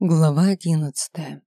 Глава 11.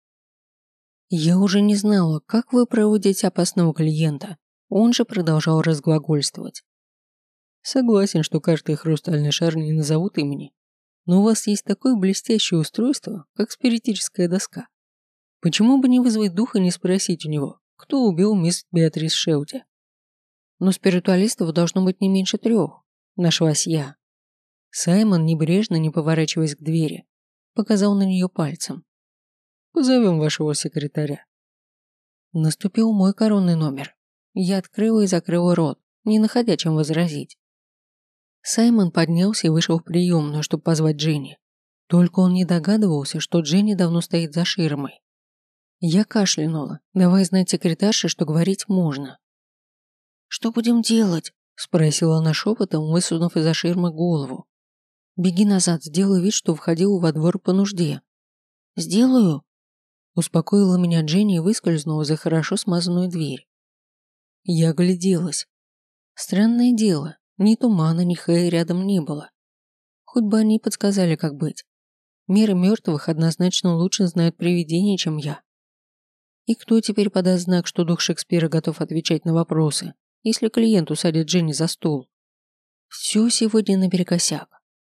Я уже не знала, как вы проводите опасного клиента. Он же продолжал разглагольствовать. Согласен, что каждый хрустальный шар не назовут имени, но у вас есть такое блестящее устройство, как спиритическая доска. Почему бы не вызвать духа и не спросить у него, кто убил мисс Беатрис Шелти? Но спиритуалистов должно быть не меньше 3, нашлась я. Саймон, небрежно, не поворачиваясь к двери, показал на нее пальцем. «Позовем вашего секретаря». Наступил мой коронный номер. Я открыла и закрыла рот, не находя чем возразить. Саймон поднялся и вышел в приемную, чтобы позвать Дженни. Только он не догадывался, что Дженни давно стоит за ширмой. Я кашлянула, давая знать секретарше, что говорить можно. «Что будем делать?» – спросила она шепотом, высунув из-за ширмы голову. «Беги назад, сделай вид, что входила во двор по нужде». «Сделаю?» Успокоила меня Дженни и выскользнула за хорошо смазанную дверь. Я огляделась. Странное дело, ни тумана, ни Хэя рядом не было. Хоть бы они подсказали, как быть. Мир мертвых однозначно лучше знают привидения, чем я. И кто теперь подаст знак, что дух Шекспира готов отвечать на вопросы, если клиент усадит Дженни за стол? Все сегодня наперекосяк.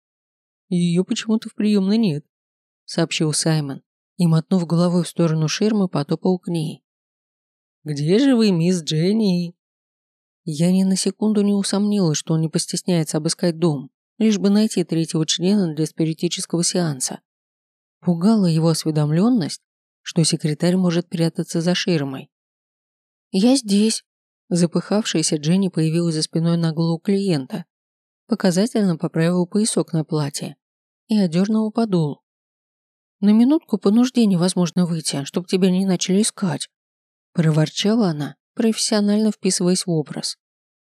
Ее почему-то в приемной нет, сообщил Саймон и, мотнув головой в сторону ширмы, потопал к ней. «Где же вы, мисс Дженни?» Я ни на секунду не усомнилась, что он не постесняется обыскать дом, лишь бы найти 3-го члена для спиритического сеанса. Пугала его осведомленность, что секретарь может прятаться за ширмой. «Я здесь!» Запыхавшаяся Дженни появилась за спиной наглого клиента, показательно поправила поясок на платье и одернула подол. «На минутку по нужде невозможно выйти, чтобы тебя не начали искать», проворчала она, профессионально вписываясь в образ.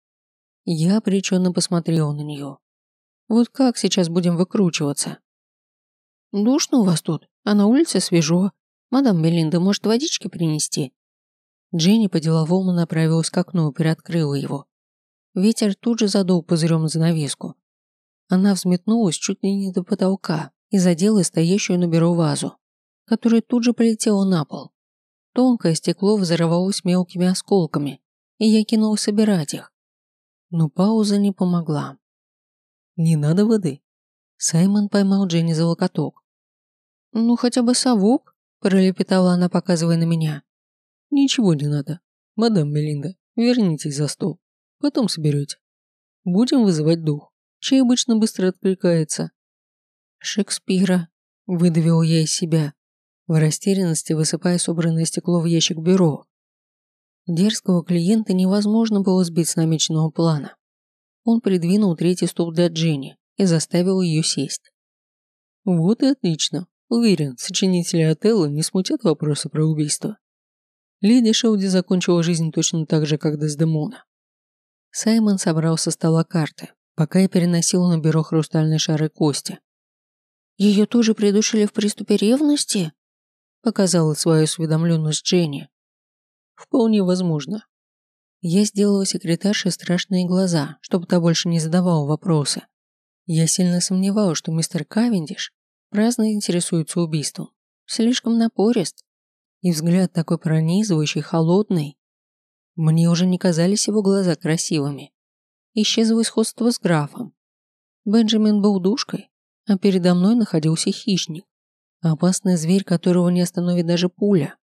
Я обреченно посмотрела на нее. «Вот как сейчас будем выкручиваться?» «Душно у вас тут, а на улице свежо. Мадам Белинда, может, водички принести?» Дженни по-деловому направилась к окну и приоткрыла его. Ветер тут же задул пузырем занавеску. Она взметнулась чуть ли не до потолка и задела стоящую на бюро вазу, которая тут же полетела на пол. Тонкое стекло взорвалось мелкими осколками, и я кинулась собирать их. Но пауза не помогла. «Не надо воды?» Саймон поймал Дженни за локоток. «Ну, хотя бы совок», – пролепетала она, показывая на меня. «Ничего не надо. Мадам Мелинда, вернитесь за стол. Потом соберете. Будем вызывать дух. Чей обычно быстро откликается?» «Шекспира», – выдавил я из себя, в растерянности высыпая собранное стекло в ящик бюро. Дерзкого клиента невозможно было сбить с намеченного плана. Он придвинул 3-й стул для Дженни и заставил ее сесть. «Вот и отлично. Уверен, сочинители Отелло не смутят вопросы про убийство. Леди Шелти закончила жизнь точно так же, как Дездемона». Саймон собрал со стола карты, пока я переносила на бюро хрустальные шары кости. «Ее тоже придушили в приступе ревности?» Показала свою осведомленность Дженни. «Вполне возможно». Я сделала секретарше страшные глаза, чтобы та больше не задавала вопросы. Я сильно сомневалась, что мистер Кавендиш праздно интересуется убийством. Слишком напорист. И взгляд такой пронизывающий, холодный. Мне уже не казались его глаза красивыми. Исчезло сходство с графом. Бенджамин был душкой, а передо мной находился хищник. Опасный зверь, которого не остановит даже пуля.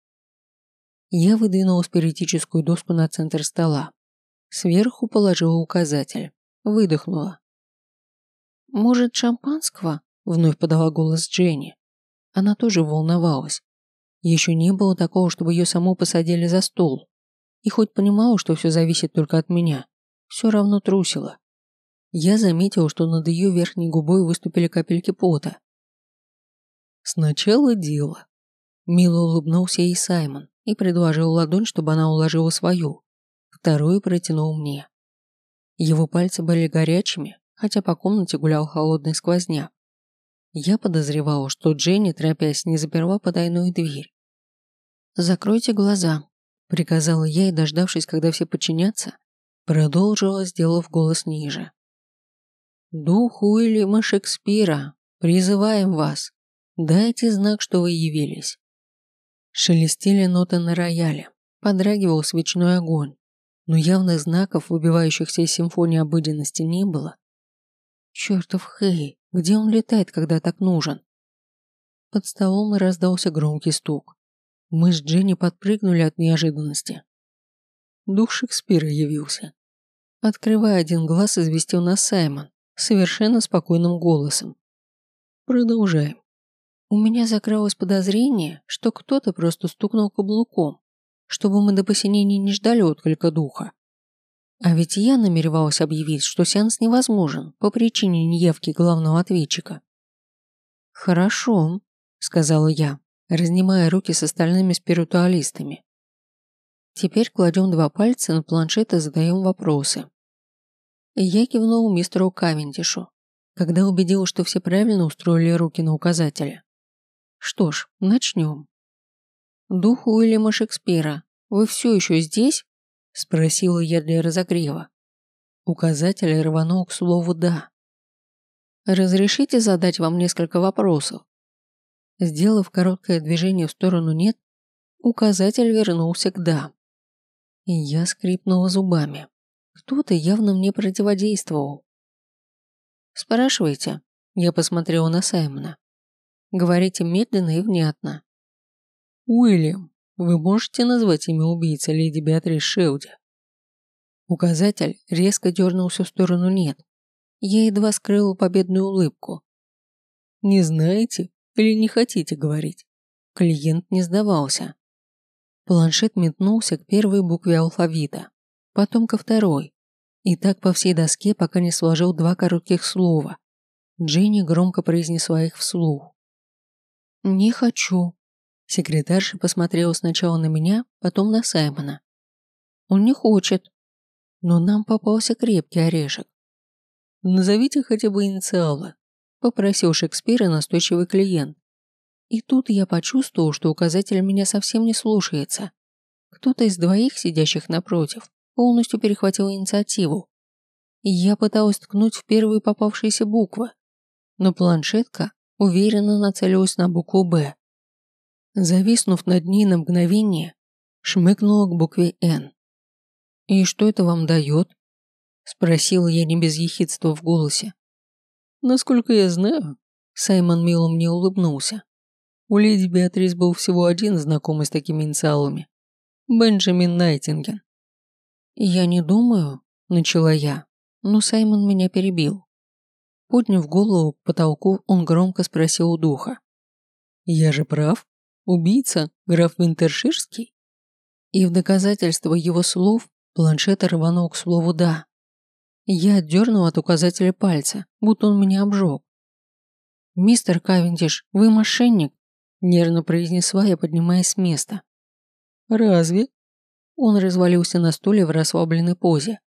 Я выдвинула спиритическую доску на центр стола. Сверху положила указатель. Выдохнула. «Может, шампанского?» – вновь подала голос Дженни. Она тоже волновалась. Еще не было такого, чтобы ее саму посадили за стол. И хоть понимала, что все зависит только от меня, все равно трусила. Я заметила, что над ее верхней губой выступили капельки пота. «Сначала дело». Мило улыбнулся ей Саймон и предложил ладонь, чтобы она уложила свою. Вторую протянул мне. Его пальцы были горячими, хотя по комнате гулял холодный сквозняк. Я подозревала, что Дженни, торопясь, не заперла потайную дверь. «Закройте глаза», – приказала я и, дождавшись, когда все подчинятся, продолжила, сделав голос ниже. «Дух Уильяма Шекспира, призываем вас. Дайте знак, что вы явились. Шелестели ноты на рояле, подрагивал свечной огонь, но явных знаков, выбивающихся из симфонии обыденности, не было. Чертов Хэй, где он летает, когда так нужен? Под столом раздался громкий стук. Мы с Дженни подпрыгнули от неожиданности. Дух Шекспира явился. Открывая один глаз, известил нас Саймон совершенно спокойным голосом. Продолжаем. У меня закралось подозрение, что кто-то просто стукнул каблуком, чтобы мы до посинения не ждали отклика духа. А ведь я намеревалась объявить, что сеанс невозможен по причине неявки главного ответчика. «Хорошо», — сказала я, разнимая руки с остальными спиритуалистами. «Теперь кладем 2 пальца на планшет и задаем вопросы». Я кивнул мистеру Кавендишу, когда убедил, что все правильно устроили руки на указателе. Что ж, начнем. «Дух Уильяма Шекспира, вы все еще здесь?» – спросила я для разогрева. Указатель рванул к слову «да». «Разрешите задать вам несколько вопросов?» Сделав короткое движение в сторону «нет», указатель вернулся к «да». И я скрипнула зубами. Кто-то явно мне противодействовал. «Спрашивайте», – я посмотрела на Саймона. «Говорите медленно и внятно». «Уильям, вы можете назвать имя убийцы леди Беатрис Шелди?» Указатель резко дернулся в сторону «нет». Я едва скрыла победную улыбку. «Не знаете или не хотите говорить?» Клиент не сдавался. Планшет метнулся к первой букве алфавита, потом ко второй, и так по всей доске, пока не сложил 2 коротких слова. Дженни громко произнесла их вслух. «Не хочу». Секретарша посмотрела сначала на меня, потом на Саймона. «Он не хочет». Но нам попался крепкий орешек. «Назовите хотя бы инициалы», – попросил Шекспира настойчивый клиент. И тут я почувствовал, что указатель меня совсем не слушается. Кто-то из 2 сидящих напротив полностью перехватил инициативу. И я пыталась ткнуть в первые попавшиеся буквы, но планшетка уверенно нацелилась на букву «Б». Зависнув над ней на мгновение, шмыкнула к букве «Н». «И что это вам дает?» – спросила я не без ехидства в голосе. «Насколько я знаю», – Саймон мило мне улыбнулся. «У леди Беатрис был всего один знакомый с такими инициалами – Бенджамин Найтинген». «Я не думаю», – начала я, но Саймон меня перебил. Подняв голову к потолку, он громко спросил у духа. «Я же прав? Убийца, граф Винтерширский?» И в доказательство его слов планшет рванул к слову «да». Я отдернул от указателя пальца, будто он меня обжег. «Мистер Кавендиш, вы мошенник», – нервно произнесла я, поднимаясь с места. «Разве?» Он развалился на стуле в расслабленной позе.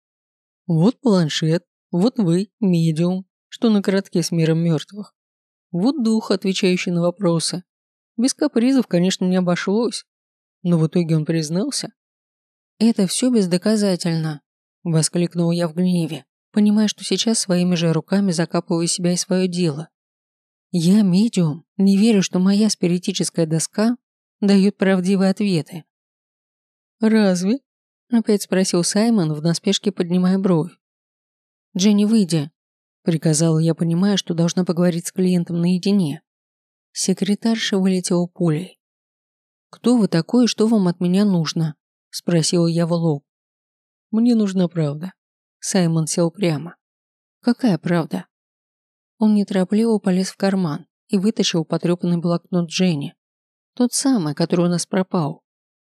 «Вот планшет, вот вы, медиум, что на коротке с миром мертвых. Вот дух, отвечающий на вопросы. Без капризов, конечно, не обошлось. Но в итоге он признался». «Это все бездоказательно», – воскликнула я в гневе, понимая, что сейчас своими же руками закапываю себя и свое дело. «Я медиум, не верю, что моя спиритическая доска дает правдивые ответы». «Разве?» – опять спросил Саймон, в наспешке поднимая бровь. «Дженни, выйди», – приказала я, понимая, что должна поговорить с клиентом наедине. Секретарша вылетела пулей. «Кто вы такой и что вам от меня нужно?» – спросила я в лоб. «Мне нужна правда». Саймон сел прямо. «Какая правда?» Он неторопливо полез в карман и вытащил потрепанный блокнот Дженни. Тот самый, который у нас пропал.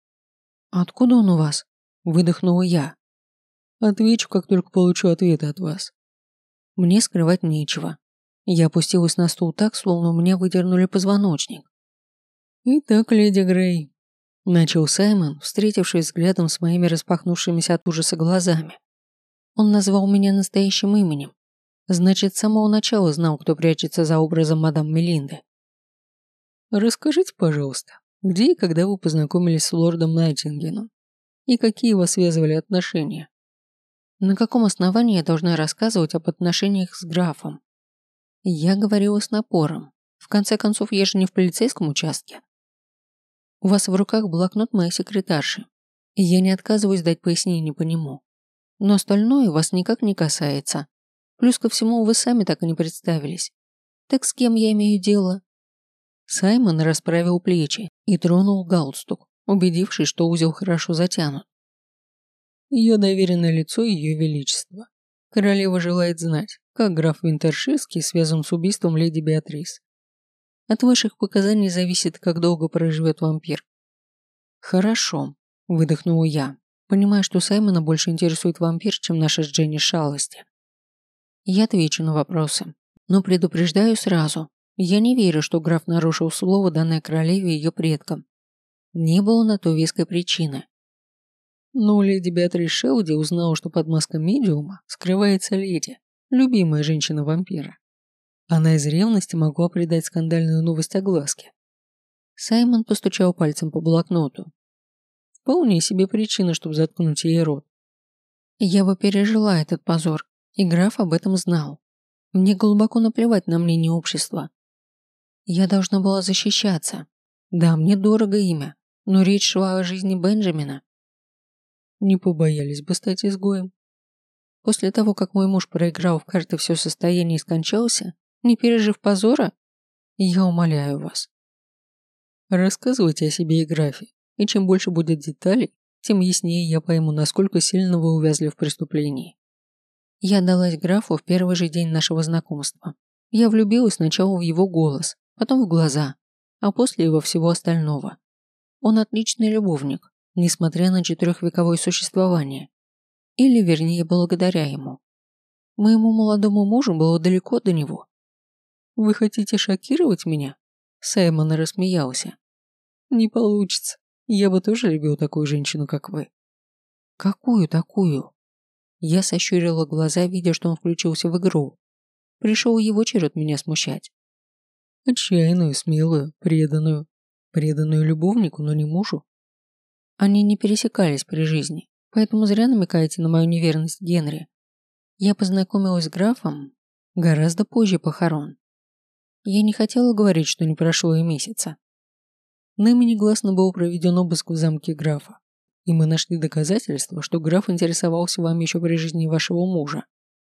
«Откуда он у вас?» – выдохнула я. «Отвечу, как только получу ответы от вас». Мне скрывать нечего. Я опустилась на стул так, словно у меня выдернули позвоночник. «Итак, леди Грей», – начал Саймон, встретившись взглядом с моими распахнувшимися от ужаса глазами. Он назвал меня настоящим именем. Значит, с самого начала знал, кто прячется за образом мадам Мелинды. «Расскажите, пожалуйста, где и когда вы познакомились с лордом Найтингеном? И какие вас связывали отношения?» «На каком основании я должна рассказывать об отношениях с графом?» Я говорила с напором, В конце концов, я же не в полицейском участке. У вас в руках блокнот моей секретарши, и я не отказываюсь дать пояснение по нему. Но остальное вас никак не касается. Плюс ко всему, вы сами так и не представились. Так с кем я имею дело?» Саймон расправил плечи и тронул галстук, убедившись, что узел хорошо затянут. «Ее доверенное лицо Ее Величества. Королева желает знать, как граф Винтерширский связан с убийством леди Беатрис. От ваших показаний зависит, как долго проживет вампир». «Хорошо», – выдохнула я, понимая, что Саймона больше интересует вампир, чем наша с Дженни шалости. «Я отвечу на вопросы, но предупреждаю сразу. Я не верю, что граф нарушил слово, данное королеве и ее предкам. Не было на то веской причины». Но леди Беатрис Шелди узнала, что под маской медиума скрывается леди, любимая женщина-вампира. Она из ревности могла придать скандальную новость огласке. Саймон постучал пальцем по блокноту. Вполне себе причина, чтобы заткнуть ей рот. Я бы пережила этот позор, и граф об этом знал. Мне глубоко наплевать на мнение общества. Я должна была защищаться. Да, мне дорого имя, но речь шла о жизни Бенджамина. Не побоялись бы стать изгоем. После того, как мой муж проиграл в карты все состояние и скончался, не пережив позора, я умоляю вас. Рассказывайте о себе и графе, и чем больше будет деталей, тем яснее я пойму, насколько сильно вы увязли в преступлении. Я отдалась графу в первый же день нашего знакомства. Я влюбилась сначала в его голос, потом в глаза, а после и во всего остального. Он отличный любовник, несмотря на 4-вековое существование. Или, вернее, благодаря ему. Моему молодому мужу было далеко до него. «Вы хотите шокировать меня?» Саймон рассмеялся. «Не получится. Я бы тоже любил такую женщину, как вы». «Какую такую?» Я сощурила глаза, видя, что он включился в игру. Пришел его черед меня смущать. «Отчаянную, смелую, преданную. Преданную любовнику, но не мужу». Они не пересекались при жизни, поэтому зря намекаете на мою неверность Генри. Я познакомилась с графом гораздо позже похорон. Я не хотела говорить, что не прошло и месяца. Нами негласно был проведен обыск в замке графа, и мы нашли доказательства, что граф интересовался вами еще при жизни вашего мужа.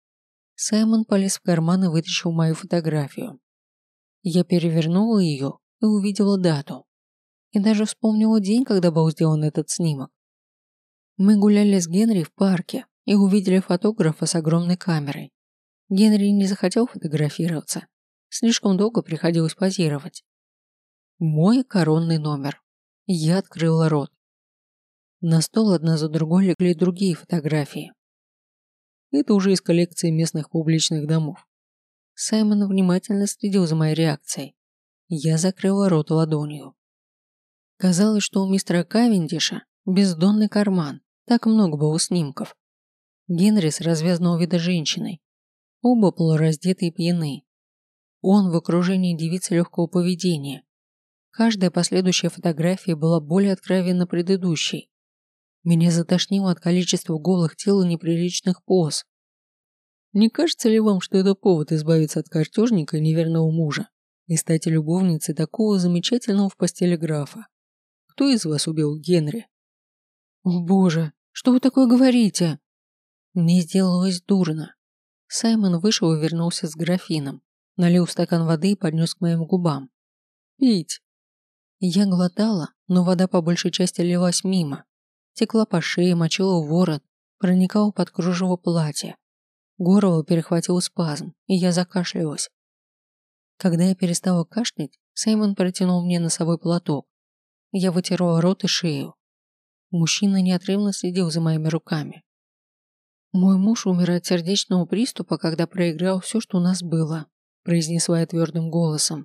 Саймон полез в карман и вытащил мою фотографию. Я перевернула ее и увидела дату. И даже вспомнила день, когда был сделан этот снимок. Мы гуляли с Генри в парке и увидели фотографа с огромной камерой. Генри не захотел фотографироваться. Слишком долго приходилось позировать. Мой коронный номер. Я открыла рот. На стол одна за другой легли другие фотографии. Это уже из коллекции местных публичных домов. Саймон внимательно следил за моей реакцией. Я закрыла рот ладонью. Казалось, что у мистера Кавендиша бездонный карман, так много было снимков. Генри с развязанного вида женщиной. Оба полураздеты и пьяны. Он в окружении девицы легкого поведения. Каждая последующая фотография была более откровенна предыдущей. Меня затошнило от количества голых тел и неприличных поз. Не кажется ли вам, что это повод избавиться от картежника и неверного мужа и стать любовницей такого замечательного в постели графа? Кто из вас убил Генри? О боже, что вы такое говорите? Мне сделалось дурно. Саймон вышел и вернулся с графином, налил стакан воды и поднес к моим губам. Пить. Я глотала, но вода по большей части лилась мимо. Текла по шее, мочила в ворот, проникала под кружево платья. Горло перехватил спазм, и я закашлялась. Когда я перестала кашлять, Саймон протянул мне носовой платок. Я вытерла рот и шею. Мужчина неотрывно следил за моими руками. «Мой муж умер от сердечного приступа, когда проиграл все, что у нас было», произнесла я твердым голосом.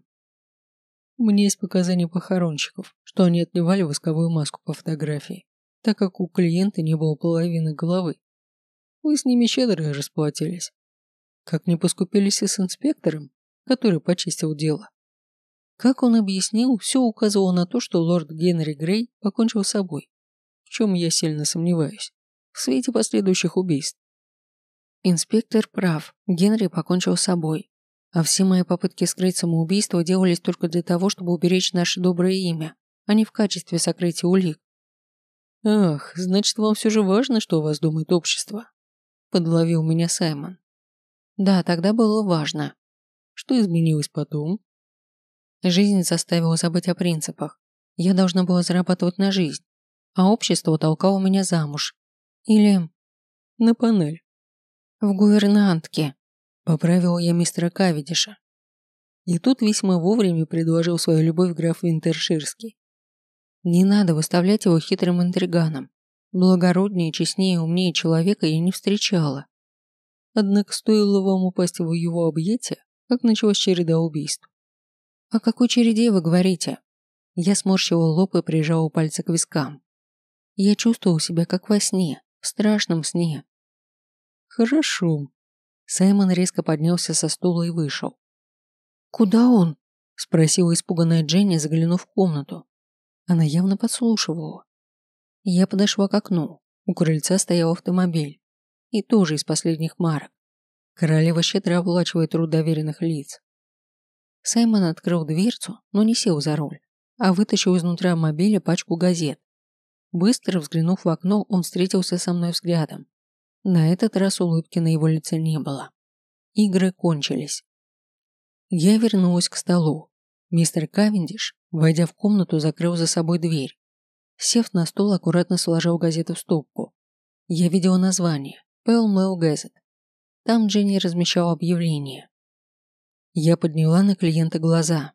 У меня есть показания похоронщиков, что они отливали восковую маску по фотографии, так как у клиента не было половины головы. Вы с ними щедро расплатились. Как не поскупились и с инспектором, который почистил дело. Как он объяснил, все указывало на то, что лорд Генри Грей покончил с собой, в чем я сильно сомневаюсь, в свете последующих убийств. Инспектор прав, Генри покончил с собой. А все мои попытки скрыть самоубийство делались только для того, чтобы уберечь наше доброе имя, а не в качестве сокрытия улик. «Ах, значит, вам все же важно, что о вас думает общество?» – подловил меня Саймон. «Да, тогда было важно. Что изменилось потом?» Жизнь заставила забыть о принципах. Я должна была зарабатывать на жизнь, а общество толкало меня замуж. Или на панель. В гувернантке. Поправила я мистера Кавендиша. И тут весьма вовремя предложил свою любовь граф Винтерширский. Не надо выставлять его хитрым интриганом. Благороднее, честнее, умнее человека я не встречала. Однако стоило вам упасть в его объятия, как началась череда убийств. О какой череде вы говорите? Я сморщила лоб и прижала пальцы к вискам. Я чувствовала себя как во сне, в страшном сне. Хорошо. Саймон резко поднялся со стула и вышел. «Куда он?» – спросила испуганная Дженни, заглянув в комнату. Она явно подслушивала. Я подошла к окну. У крыльца стоял автомобиль. И тоже из последних марок. Королева щедро оплачивает труд доверенных лиц. Саймон открыл дверцу, но не сел за руль, а вытащил изнутри мобиля пачку газет. Быстро взглянув в окно, он встретился со мной взглядом. На этот раз улыбки на его лице не было. Игры кончились. Я вернулась к столу. Мистер Кавендиш, войдя в комнату, закрыл за собой дверь. Сев на стол, аккуратно сложил газеты в стопку. Я видела название Pall Mall Gazette. Там Дженни размещала объявление. Я подняла на клиента глаза.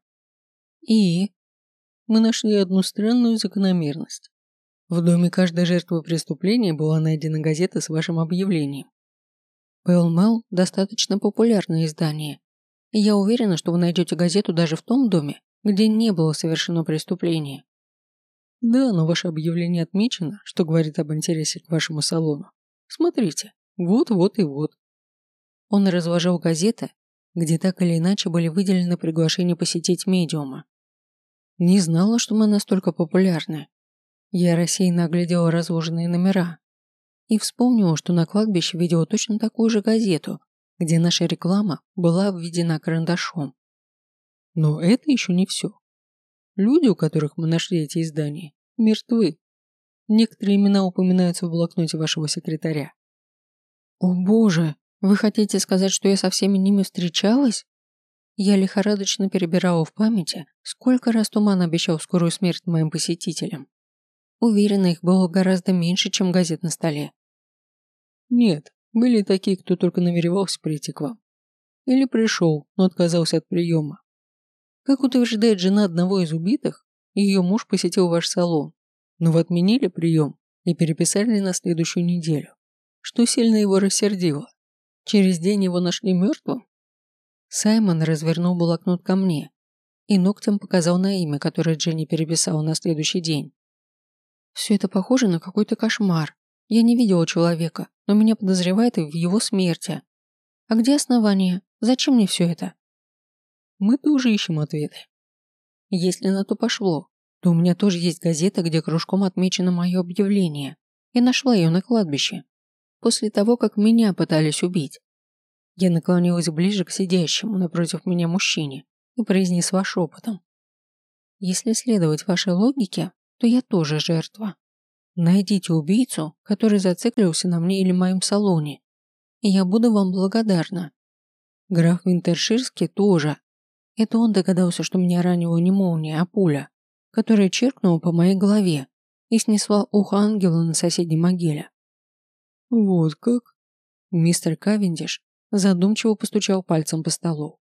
И мы нашли одну странную закономерность. В доме каждой жертвы преступления была найдена газета с вашим объявлением. Pall Mall достаточно популярное издание. И я уверена, что вы найдете газету даже в том доме, где не было совершено преступление. Да, но ваше объявление отмечено, что говорит об интересе к вашему салону. Смотрите, вот и вот. Он разложил газеты, где так или иначе были выделены приглашения посетить медиума. Не знала, что мы настолько популярны. Я рассеянно оглядела разложенные номера и вспомнила, что на кладбище видела точно такую же газету, где наша реклама была обведена карандашом. Но это еще не все. Люди, у которых мы нашли эти издания, мертвы. Некоторые имена упоминаются в блокноте вашего секретаря. О боже, вы хотите сказать, что я со всеми ними встречалась? Я лихорадочно перебирала в памяти, сколько раз туман обещал скорую смерть моим посетителям. Уверена, их было гораздо меньше, чем газет на столе. Нет, были такие, кто только намеревался прийти к вам. Или пришел, но отказался от приема. Как утверждает жена одного из убитых, ее муж посетил ваш салон, но вы отменили прием и переписали на следующую неделю, что сильно его рассердило. Через день его нашли мертвым? Саймон развернул блокнот ко мне и ногтем показал на имя, которое Дженни переписала на следующий день. Все это похоже на какой-то кошмар. Я не видела человека, но меня подозревают и в его смерти. А где основания? Зачем мне все это? Мы тоже ищем ответы. Если на то пошло, то у меня тоже есть газета, где кружком отмечено мое объявление. Я нашла ее на кладбище. После того, как меня пытались убить. Я наклонилась ближе к сидящему напротив меня мужчине и произнесла шепотом. Если следовать вашей логике, то я тоже жертва. Найдите убийцу, который зациклился на мне или моем салоне, и я буду вам благодарна. Граф Винтерширский тоже. Это он догадался, что меня ранила не молния, а пуля, которая чиркнула по моей голове и снесла ухо ангела на соседней могиле. Вот как? Мистер Кавендиш задумчиво постучал пальцем по столу.